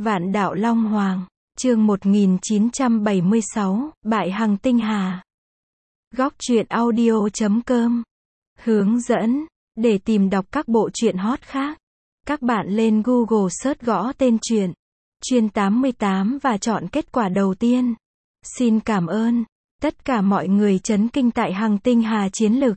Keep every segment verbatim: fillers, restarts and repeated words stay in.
Vạn đạo Long Hoàng, chương một nghìn chín trăm bảy mươi sáu, Bại Hằng Tinh Hà. Góc truyện audio chấm com. Hướng dẫn, để tìm đọc các bộ truyện hot khác, các bạn lên Google search gõ tên truyện, Chuyên tám mươi tám và chọn kết quả đầu tiên. Xin cảm ơn, tất cả mọi người chấn kinh tại Hằng Tinh Hà chiến lực.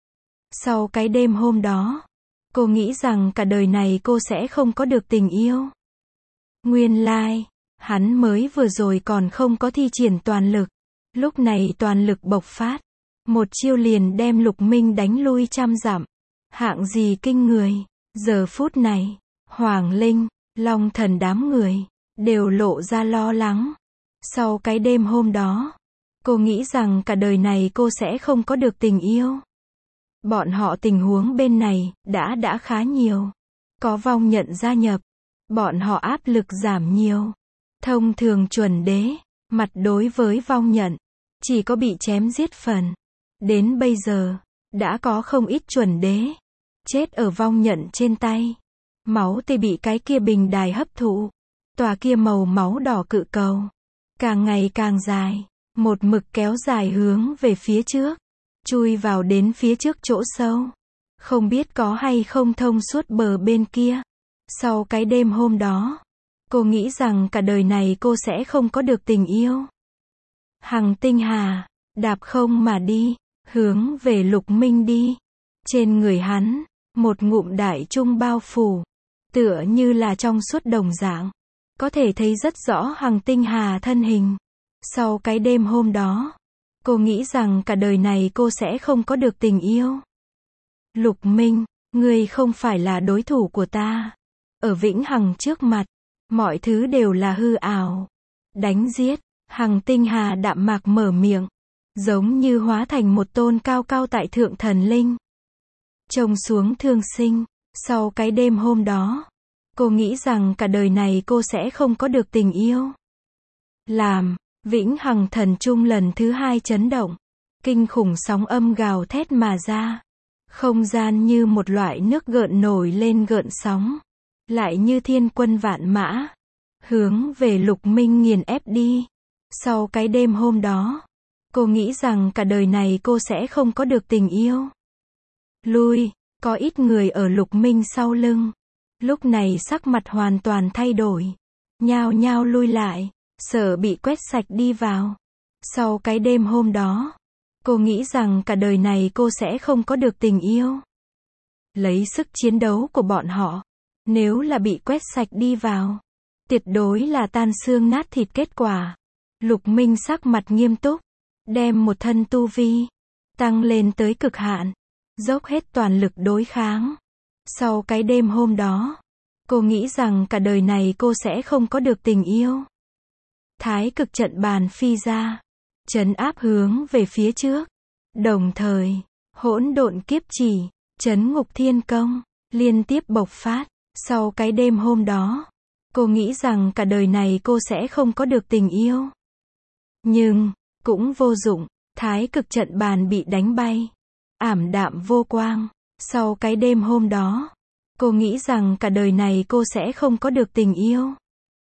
Sau cái đêm hôm đó, cô nghĩ rằng cả đời này cô sẽ không có được tình yêu. Nguyên lai, hắn mới vừa rồi còn không có thi triển toàn lực. Lúc này toàn lực bộc phát. Một chiêu liền đem Lục Minh đánh lui trăm dặm. Hạng gì kinh người. Giờ phút này, Hoàng Linh, Long Thần đám người, đều lộ ra lo lắng. Sau cái đêm hôm đó, cô nghĩ rằng cả đời này cô sẽ không có được tình yêu. Bọn họ tình huống bên này, đã đã khá nhiều. Có vong nhận gia nhập. Bọn họ áp lực giảm nhiều. Thông thường chuẩn đế, mặt đối với vong nhận, chỉ có bị chém giết phần. Đến bây giờ, đã có không ít chuẩn đế, chết ở vong nhận trên tay. Máu tươi bị cái kia bình đài hấp thụ. Tòa kia màu máu đỏ cự cầu, càng ngày càng dài, một mực kéo dài hướng về phía trước, chui vào đến phía trước chỗ sâu. Không biết có hay không thông suốt bờ bên kia. Sau cái đêm hôm đó, cô nghĩ rằng cả đời này cô sẽ không có được tình yêu. Hằng Tinh Hà, đạp không mà đi, hướng về Lục Minh đi. Trên người hắn, một ngụm đại trung bao phủ, tựa như là trong suốt đồng dạng. Có thể thấy rất rõ Hằng Tinh Hà thân hình. Sau cái đêm hôm đó, cô nghĩ rằng cả đời này cô sẽ không có được tình yêu. Lục Minh, ngươi không phải là đối thủ của ta. Ở Vĩnh Hằng trước mặt, mọi thứ đều là hư ảo. Đánh giết, Hằng Tinh Hà đạm mạc mở miệng, giống như hóa thành một tôn cao cao tại thượng thần linh. Trông xuống thương sinh, sau cái đêm hôm đó, cô nghĩ rằng cả đời này cô sẽ không có được tình yêu. Làm, Vĩnh Hằng thần trung lần thứ hai chấn động, kinh khủng sóng âm gào thét mà ra. Không gian như một loại nước gợn nổi lên gợn sóng. Lại như thiên quân vạn mã, hướng về Lục Minh nghiền ép đi. Sau cái đêm hôm đó, cô nghĩ rằng cả đời này cô sẽ không có được tình yêu. Lui, có ít người ở Lục Minh sau lưng. Lúc này sắc mặt hoàn toàn thay đổi. Nhao nhao lui lại, sợ bị quét sạch đi vào. Sau cái đêm hôm đó, cô nghĩ rằng cả đời này cô sẽ không có được tình yêu. Lấy sức chiến đấu của bọn họ, nếu là bị quét sạch đi vào, tuyệt đối là tan xương nát thịt kết quả. Lục Minh sắc mặt nghiêm túc, đem một thân tu vi tăng lên tới cực hạn, dốc hết toàn lực đối kháng. Sau cái đêm hôm đó, cô nghĩ rằng cả đời này cô sẽ không có được tình yêu. Thái cực trận bàn phi ra, trấn áp hướng về phía trước. Đồng thời, hỗn độn kiếp chỉ, trấn ngục thiên công, liên tiếp bộc phát. Sau cái đêm hôm đó, cô nghĩ rằng cả đời này cô sẽ không có được tình yêu. Nhưng, cũng vô dụng, thái cực trận bàn bị đánh bay. Ảm đạm vô quang. Sau cái đêm hôm đó, cô nghĩ rằng cả đời này cô sẽ không có được tình yêu.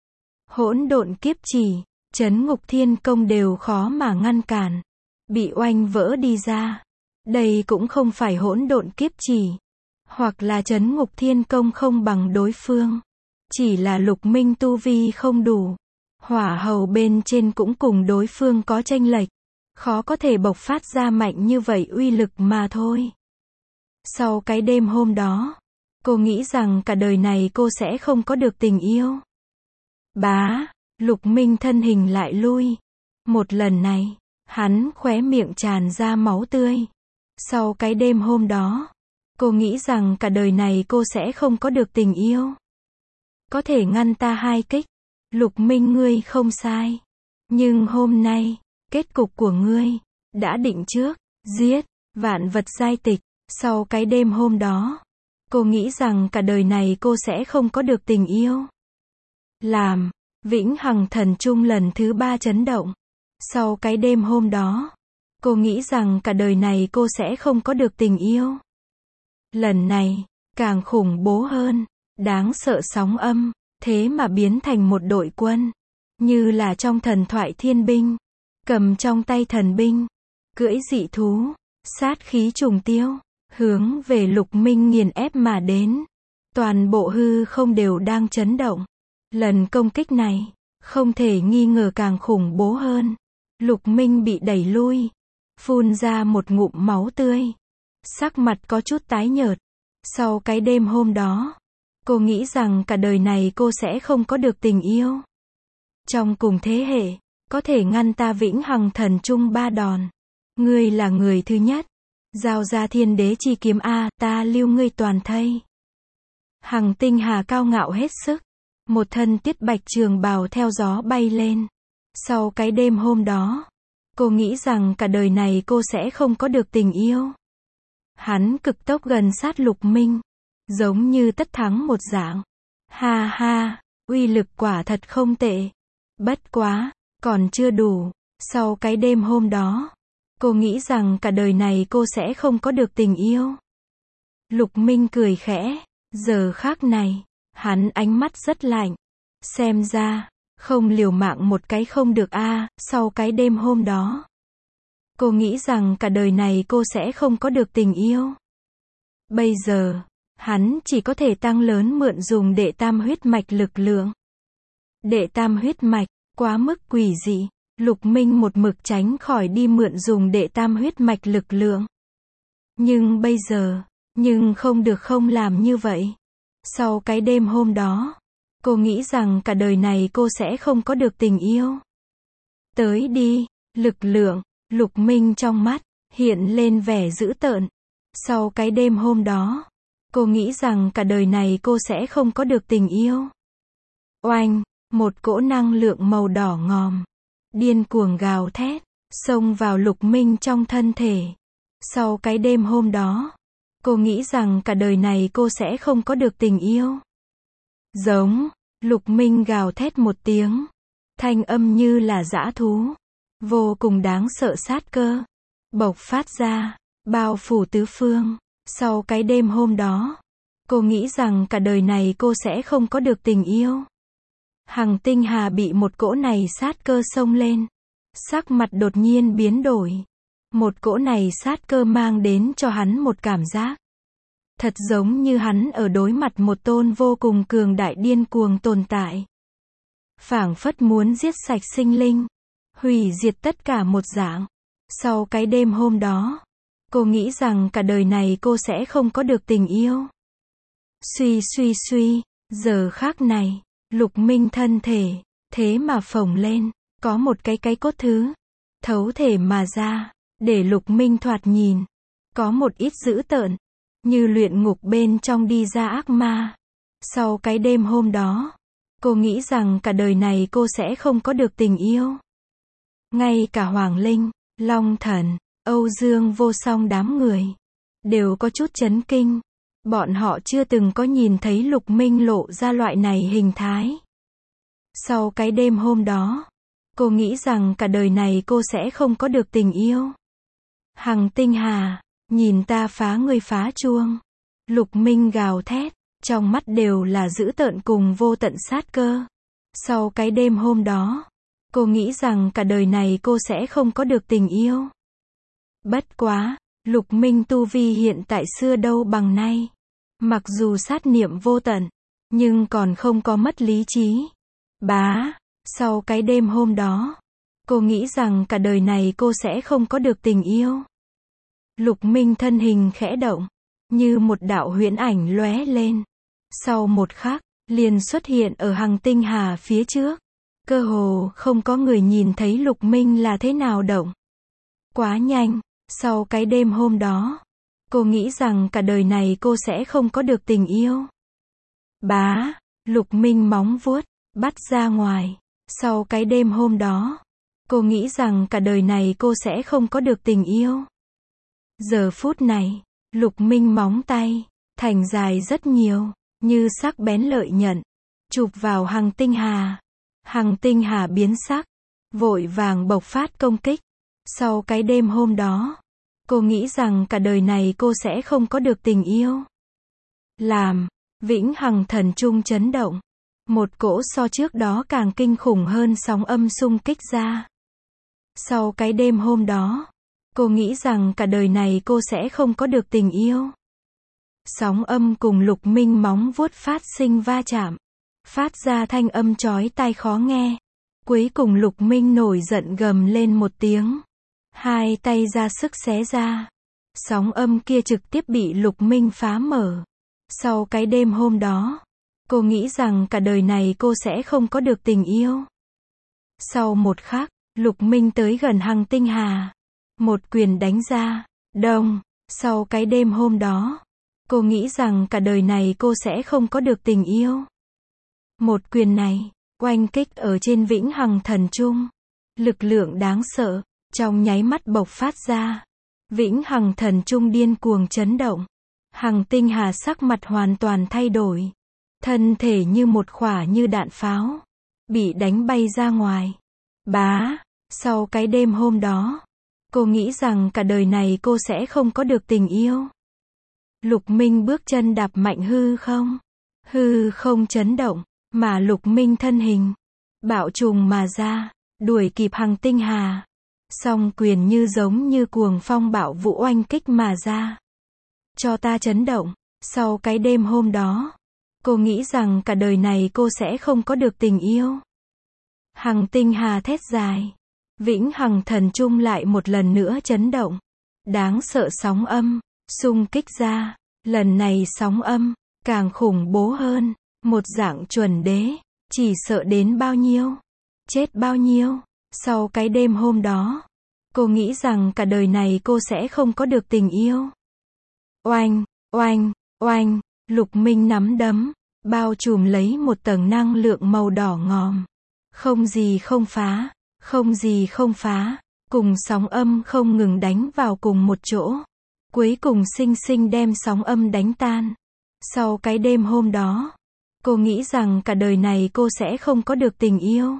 Hỗn độn kiếp chỉ, trấn ngục thiên công đều khó mà ngăn cản. Bị oanh vỡ đi ra. Đây cũng không phải hỗn độn kiếp chỉ. Hoặc là trấn ngục thiên công không bằng đối phương. Chỉ là Lục Minh tu vi không đủ. Hỏa hầu bên trên cũng cùng đối phương có chênh lệch. Khó có thể bộc phát ra mạnh như vậy uy lực mà thôi. Sau cái đêm hôm đó, cô nghĩ rằng cả đời này cô sẽ không có được tình yêu. Bá, Lục Minh thân hình lại lui. Một lần này, hắn khóe miệng tràn ra máu tươi. Sau cái đêm hôm đó, cô nghĩ rằng cả đời này cô sẽ không có được tình yêu. Có thể ngăn ta hai kích. Lục Minh ngươi không sai. Nhưng hôm nay, kết cục của ngươi, đã định trước. Giết, vạn vật giai tịch. Sau cái đêm hôm đó, cô nghĩ rằng cả đời này cô sẽ không có được tình yêu. Làm, Vĩnh Hằng thần trung lần thứ ba chấn động. Sau cái đêm hôm đó, cô nghĩ rằng cả đời này cô sẽ không có được tình yêu. Lần này, càng khủng bố hơn, đáng sợ sóng âm, thế mà biến thành một đội quân, như là trong thần thoại thiên binh, cầm trong tay thần binh, cưỡi dị thú, sát khí trùng tiêu, hướng về Lục Minh nghiền ép mà đến. Toàn bộ hư không đều đang chấn động. Lần công kích này, không thể nghi ngờ càng khủng bố hơn. Lục Minh bị đẩy lui, phun ra một ngụm máu tươi, sắc mặt có chút tái nhợt. Sau cái đêm hôm đó, cô nghĩ rằng cả đời này cô sẽ không có được tình yêu. Trong cùng thế hệ, có thể ngăn ta vĩnh hằng thần trung ba đòn. Ngươi là người thứ nhất. Giao ra thiên đế chi kiếm a, ta lưu ngươi toàn thây. Hằng Tinh Hà cao ngạo hết sức. Một thân tiết bạch trường bào theo gió bay lên. Sau cái đêm hôm đó, cô nghĩ rằng cả đời này cô sẽ không có được tình yêu. Hắn cực tốc gần sát Lục Minh, giống như tất thắng một dạng. Ha ha, uy lực quả thật không tệ. Bất quá, còn chưa đủ. Sau cái đêm hôm đó, cô nghĩ rằng cả đời này cô sẽ không có được tình yêu. Lục Minh cười khẽ, giờ khác này, hắn ánh mắt rất lạnh. Xem ra, không liều mạng một cái không được a. À, sau cái đêm hôm đó, cô nghĩ rằng cả đời này cô sẽ không có được tình yêu. Bây giờ, hắn chỉ có thể tăng lớn mượn dùng đệ tam huyết mạch lực lượng. Đệ tam huyết mạch, quá mức quỷ dị. Lục Minh một mực tránh khỏi đi mượn dùng đệ tam huyết mạch lực lượng. Nhưng bây giờ, nhưng không được không làm như vậy. Sau cái đêm hôm đó, cô nghĩ rằng cả đời này cô sẽ không có được tình yêu. Tới đi, lực lượng, Lục Minh trong mắt, hiện lên vẻ dữ tợn. Sau cái đêm hôm đó, cô nghĩ rằng cả đời này cô sẽ không có được tình yêu. Oanh, một cỗ năng lượng màu đỏ ngòm, điên cuồng gào thét, xông vào Lục Minh trong thân thể. Sau cái đêm hôm đó, cô nghĩ rằng cả đời này cô sẽ không có được tình yêu. Giống, Lục Minh gào thét một tiếng, thanh âm như là dã thú, vô cùng đáng sợ sát cơ, bộc phát ra, bao phủ tứ phương. Sau cái đêm hôm đó, cô nghĩ rằng cả đời này cô sẽ không có được tình yêu. Hằng Tinh Hà bị một cỗ này sát cơ xông lên, sắc mặt đột nhiên biến đổi. Một cỗ này sát cơ mang đến cho hắn một cảm giác, thật giống như hắn ở đối mặt một tôn vô cùng cường đại điên cuồng tồn tại. Phảng phất muốn giết sạch sinh linh, hủy diệt tất cả một dạng. Sau cái đêm hôm đó, cô nghĩ rằng cả đời này cô sẽ không có được tình yêu. Suy suy suy, giờ khác này, Lục Minh thân thể, thế mà phồng lên, có một cái cái cốt thứ, thấu thể mà ra, để Lục Minh thoạt nhìn, có một ít dữ tợn, như luyện ngục bên trong đi ra ác ma. Sau cái đêm hôm đó, cô nghĩ rằng cả đời này cô sẽ không có được tình yêu. Ngay cả Hoàng Linh, Long Thần, Âu Dương Vô Song đám người, đều có chút chấn kinh. Bọn họ chưa từng có nhìn thấy Lục Minh lộ ra loại này hình thái. Sau cái đêm hôm đó, cô nghĩ rằng cả đời này cô sẽ không có được tình yêu. Hằng Tinh Hà, nhìn ta phá ngươi phá chuông. Lục Minh gào thét, trong mắt đều là dữ tợn cùng vô tận sát cơ. Sau cái đêm hôm đó, cô nghĩ rằng cả đời này cô sẽ không có được tình yêu. Bất quá, Lục Minh tu vi hiện tại xưa đâu bằng nay. Mặc dù sát niệm vô tận, nhưng còn không có mất lý trí. Bá, sau cái đêm hôm đó, cô nghĩ rằng cả đời này cô sẽ không có được tình yêu. Lục Minh thân hình khẽ động, như một đạo huyễn ảnh lóe lên. Sau một khắc, liền xuất hiện ở Hằng Tinh Hà phía trước. Cơ hồ không có người nhìn thấy Lục Minh là thế nào động. Quá nhanh, sau cái đêm hôm đó, cô nghĩ rằng cả đời này cô sẽ không có được tình yêu. Bá, Lục Minh móng vuốt, bắt ra ngoài. Sau cái đêm hôm đó, cô nghĩ rằng cả đời này cô sẽ không có được tình yêu. Giờ phút này, Lục Minh móng tay, thành dài rất nhiều, như sắc bén lợi nhận, chụp vào Hằng Tinh Hà. Hằng Tinh Hà biến sắc, vội vàng bộc phát công kích. Sau cái đêm hôm đó, cô nghĩ rằng cả đời này cô sẽ không có được tình yêu. Làm, vĩnh hằng thần trung chấn động. Một cỗ so trước đó càng kinh khủng hơn sóng âm xung kích ra. Sau cái đêm hôm đó, cô nghĩ rằng cả đời này cô sẽ không có được tình yêu. Sóng âm cùng Lục Minh móng vuốt phát sinh va chạm, phát ra thanh âm chói tai khó nghe. Cuối cùng Lục Minh nổi giận gầm lên một tiếng, hai tay ra sức xé ra. Sóng âm kia trực tiếp bị Lục Minh phá mở. Sau cái đêm hôm đó, cô nghĩ rằng cả đời này cô sẽ không có được tình yêu. Sau một khắc, Lục Minh tới gần Hằng Tinh Hà, một quyền đánh ra, đùng. Sau cái đêm hôm đó, cô nghĩ rằng cả đời này cô sẽ không có được tình yêu. Một quyền này, oanh kích ở trên Vĩnh Hằng Thần Trung. Lực lượng đáng sợ, trong nháy mắt bộc phát ra. Vĩnh Hằng Thần Trung điên cuồng chấn động. Hằng Tinh Hà sắc mặt hoàn toàn thay đổi. Thân thể như một quả như đạn pháo, bị đánh bay ra ngoài. Bá, sau cái đêm hôm đó, cô nghĩ rằng cả đời này cô sẽ không có được tình yêu. Lục Minh bước chân đạp mạnh hư không. Hư không chấn động, mà Lục Minh thân hình bạo trùng mà ra, đuổi kịp Hằng Tinh Hà. Song quyền như giống như cuồng phong bạo vũ oanh kích mà ra. Cho ta chấn động. Sau cái đêm hôm đó, cô nghĩ rằng cả đời này cô sẽ không có được tình yêu. Hằng Tinh Hà thét dài. Vĩnh Hằng Thần Trung lại một lần nữa chấn động. Đáng sợ sóng âm xung kích ra. Lần này sóng âm càng khủng bố hơn. Một dạng chuẩn đế, chỉ sợ đến bao nhiêu, chết bao nhiêu. Sau cái đêm hôm đó, cô nghĩ rằng cả đời này cô sẽ không có được tình yêu. Oanh, oanh, oanh, Lục Minh nắm đấm, bao trùm lấy một tầng năng lượng màu đỏ ngòm. Không gì không phá, không gì không phá, cùng sóng âm không ngừng đánh vào cùng một chỗ. Cuối cùng sinh sinh đem sóng âm đánh tan. Sau cái đêm hôm đó, cô nghĩ rằng cả đời này cô sẽ không có được tình yêu.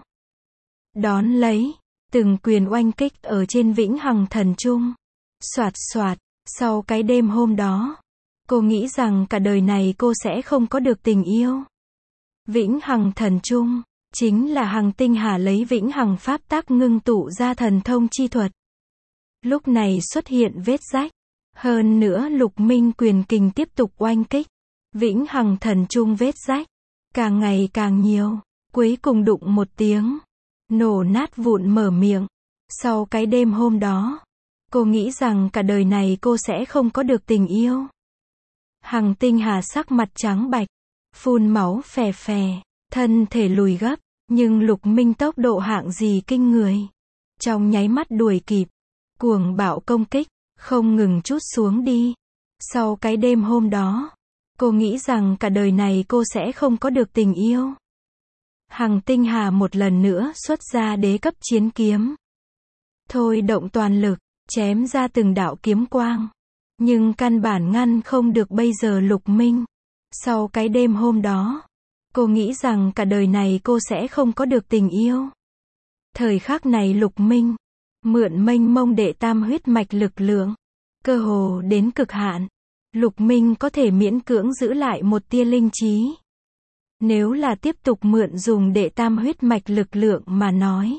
Đón lấy, từng quyền oanh kích ở trên Vĩnh Hằng Thần Trung. Soạt soạt, sau cái đêm hôm đó, cô nghĩ rằng cả đời này cô sẽ không có được tình yêu. Vĩnh Hằng Thần Trung, chính là Hằng Tinh Hà lấy Vĩnh Hằng Pháp Tắc ngưng tụ ra thần thông chi thuật. Lúc này xuất hiện vết rách. Hơn nữa Lục Minh quyền kình tiếp tục oanh kích. Vĩnh Hằng Thần Trung vết rách càng ngày càng nhiều, cuối cùng đụng một tiếng, nổ nát vụn mở miệng. Sau cái đêm hôm đó, cô nghĩ rằng cả đời này cô sẽ không có được tình yêu. Hằng Tinh Hà sắc mặt trắng bạch, phun máu phè phè, thân thể lùi gấp, nhưng Lục Minh tốc độ hạng gì kinh người. Trong nháy mắt đuổi kịp, cuồng bạo công kích, không ngừng trút xuống đi. Sau cái đêm hôm đó, cô nghĩ rằng cả đời này cô sẽ không có được tình yêu. Hằng Tinh Hà một lần nữa xuất ra đế cấp chiến kiếm. Thôi động toàn lực, chém ra từng đạo kiếm quang. Nhưng căn bản ngăn không được bây giờ Lục Minh. Sau cái đêm hôm đó, cô nghĩ rằng cả đời này cô sẽ không có được tình yêu. Thời khắc này Lục Minh mượn mênh mông đệ tam huyết mạch lực lượng, cơ hồ đến cực hạn. Lục Minh có thể miễn cưỡng giữ lại một tia linh trí. Nếu là tiếp tục mượn dùng đệ tam huyết mạch lực lượng mà nói,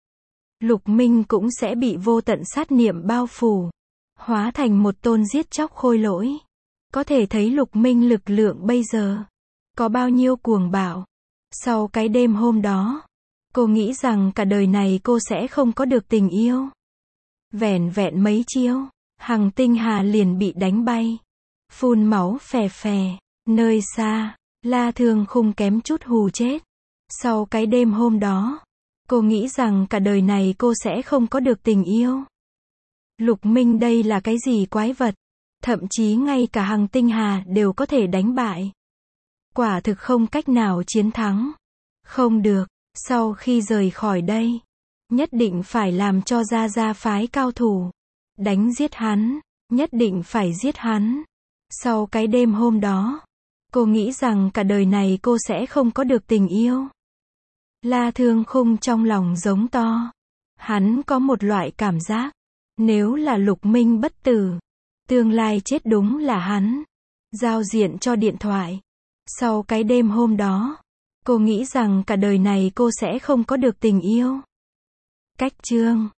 Lục Minh cũng sẽ bị vô tận sát niệm bao phủ, hóa thành một tôn giết chóc khôi lỗi. Có thể thấy Lục Minh lực lượng bây giờ có bao nhiêu cuồng bạo. Sau cái đêm hôm đó, cô nghĩ rằng cả đời này cô sẽ không có được tình yêu. Vẻn vẹn mấy chiêu, Hằng Tinh Hà liền bị đánh bay. Phun máu phè phè, nơi xa, La Thương Khung kém chút hù chết. Sau cái đêm hôm đó, cô nghĩ rằng cả đời này cô sẽ không có được tình yêu. Lục Minh đây là cái gì quái vật? Thậm chí ngay cả Hằng Tinh Hà đều có thể đánh bại. Quả thực không cách nào chiến thắng. Không được, sau khi rời khỏi đây, nhất định phải làm cho Gia Gia phái cao thủ đánh giết hắn, nhất định phải giết hắn. Sau cái đêm hôm đó, cô nghĩ rằng cả đời này cô sẽ không có được tình yêu. La Thương Khung trong lòng giống to. Hắn có một loại cảm giác, nếu là Lục Minh bất tử, tương lai chết đúng là hắn. Giao diện cho điện thoại. Sau cái đêm hôm đó, Cô nghĩ rằng cả đời này cô sẽ không có được tình yêu. Cách chương